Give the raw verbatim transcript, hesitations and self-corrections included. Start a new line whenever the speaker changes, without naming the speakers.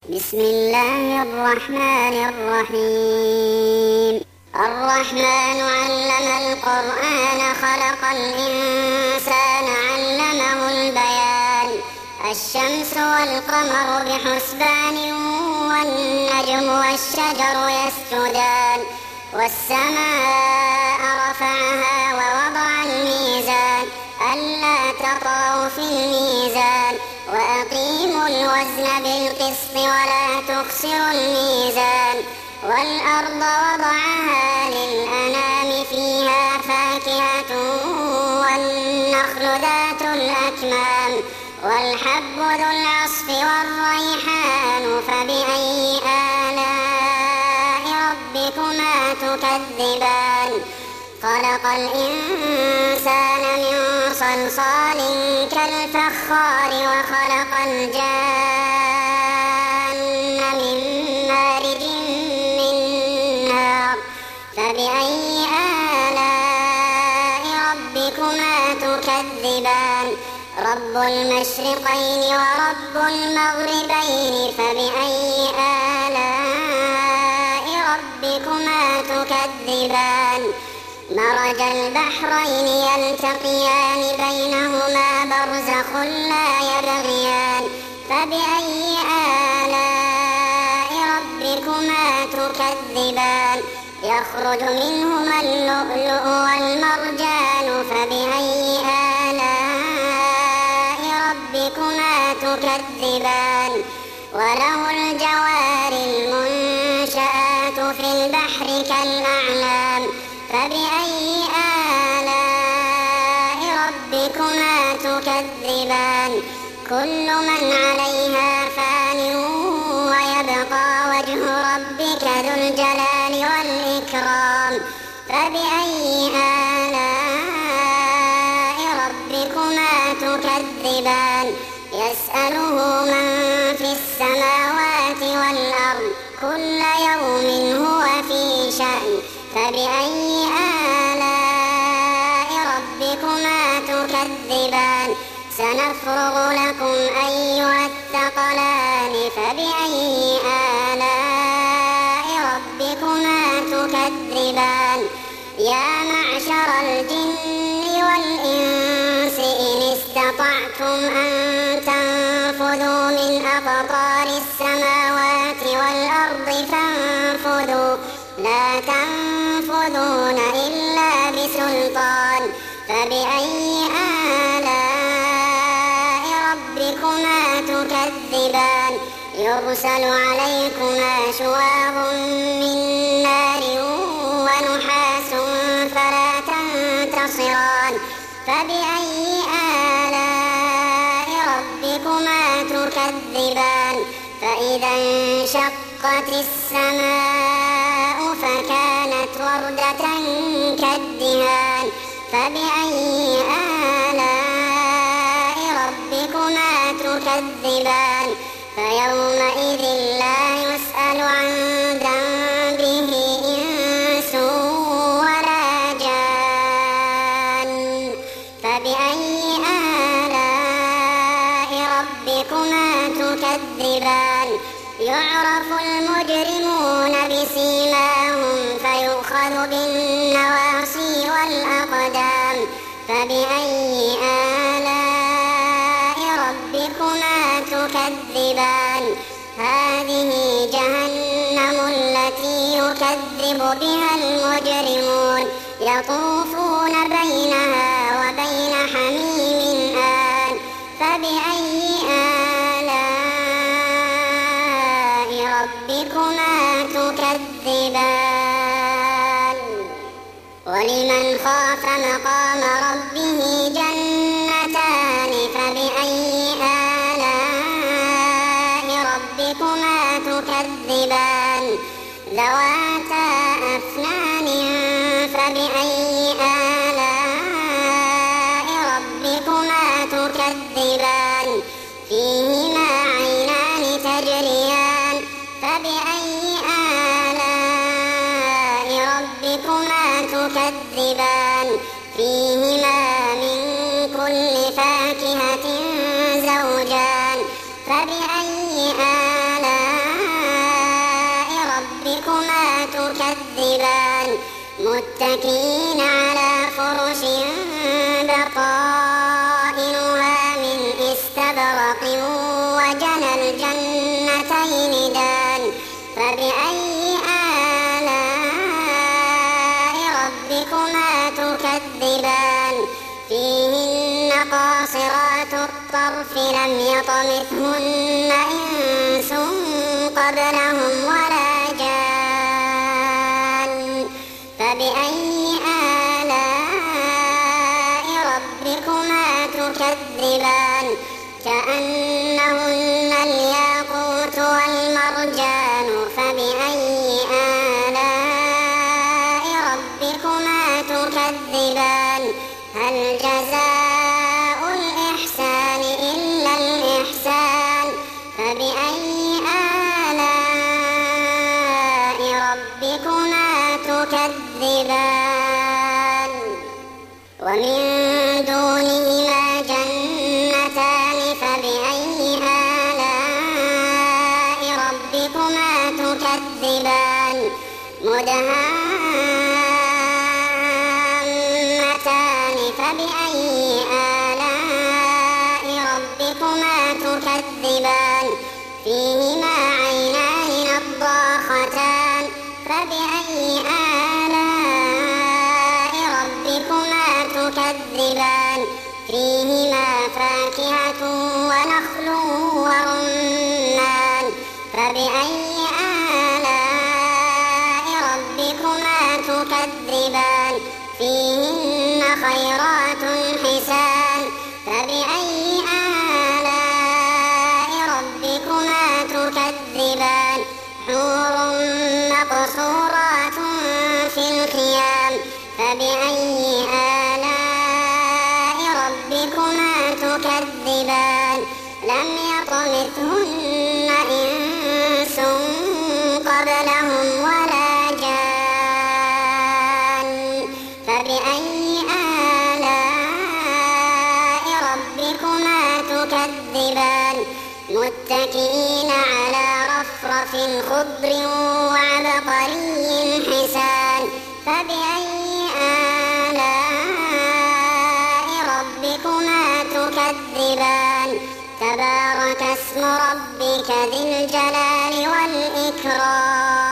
بسم الله الرحمن الرحيم الرحمن علم القرآن خلق الإنسان علمه البيان الشمس والقمر بحسبان والنجم والشجر يسجدان والسماء رفعها ووضع الميزان ألا تطغوا في الميزان وأقيموا الوزن بالقسط ولا تخسروا الميزان والأرض وضعها للأنام فيها فاكهة والنخل ذات الأكمام والحب ذو العصف والريحان فبأي آلاء ربكما تكذبان خلق الإنسان من صلصال كالفخار وخلق الجان من مارج من نار فبأي آلاء ربكما تكذبان رب المشرقين ورب المغربين فبأي آلاء ربكما تكذبان مرج البحرين يلتقيان بينهما برزخ لا يبغيان فبأي آلاء ربكما تكذبان يخرج منهما اللؤلؤ والمرجان فبأي آلاء ربكما تكذبان وله الجوار المنشآت في البحر كالأعلام فبأي آلاء ربكما تكذبان كل من عليها فان ويبقى وجه ربك ذو الجلال والإكرام فبأي آلاء ربكما تكذبان يسأله من في السماوات والأرض كل يوم هو في شأن فبأي آلاء ربكما تكذبان سنفرغ لكم أيها الثقلان فبأي آلاء ربكما تكذبان يا معشر الجن والإنس إن استطعتم أن تنفذوا من أقطار السماوات والأرض فانفذوا لا تنفذون إلا بسلطان فبأي آلاء ربكما تكذبان يرسل عليكما شواظ من نار ونحاس فلا تنتصران فبأي آلاء ربكما تكذبان فإذا انشقت السماء فكانت وردة كالدهان فبأي آلاء ربكما تكذبان فيومئذ لا يسأل عن ذنبه إنس ولا جان فبأي آلاء ربكما تكذبان يعرف المجرمون بسيماهم فيؤخذ بالنواصي والأقدام فبأي آلاء ربكما تكذبان هذه جهنم التي يكذب بها المجرمون يطوفون بينها وبين حميم آن فبأي آلاء ربكما تكذبان ولمن خاف مقام ربه جنتان فبأي آلاء ربكما تكذبان ذواتا أفنان فبأي آلاء ربكما تكذبان فيهما عينان تجريان فبأي آلاء ربكما تكذبان فيهما من كل فاكهة زوجان فبأي آلاء تكذبان متكئين على فرش بطائنها من استبرق وجنى الجنتين دان فبأي آلاء ربكما تكذبان فيهن قاصرات الطرف لم يطمثهن إنس قبلهم ولا جان فبأي آلاء ربكما تكذبان كأنهن الياقوت والمرجان فبأي آلاء ربكما تكذبان هل جزاء الإحسان إلا الإحسان فبأي آلاء ربكما تكذبان ومن دونهما جنتان فبأي آلاء ربكما تكذبان مدهامتان فبأي آلاء ربكما تكذبان فيهما عينان نضاختان فبأي آلاء ربكما تكذبان فيهما فاكهة ونخل ورمان فبأي آلاء ربكما تكذبان فيهن خيرات حسان فبأي آلاء ربكما تكذبان حور مقصورات في الخيام فبأي آلاء ربكما تكذبان لم يطمثهن إنس قبلهم ولا جان فبأي آلاء ربكما تكذبان متكئين على رفرف خضر وعبقري حسان فبأي آلاء ربكما تكذبان تبارك اسم ربك ذي الجلال والإكرام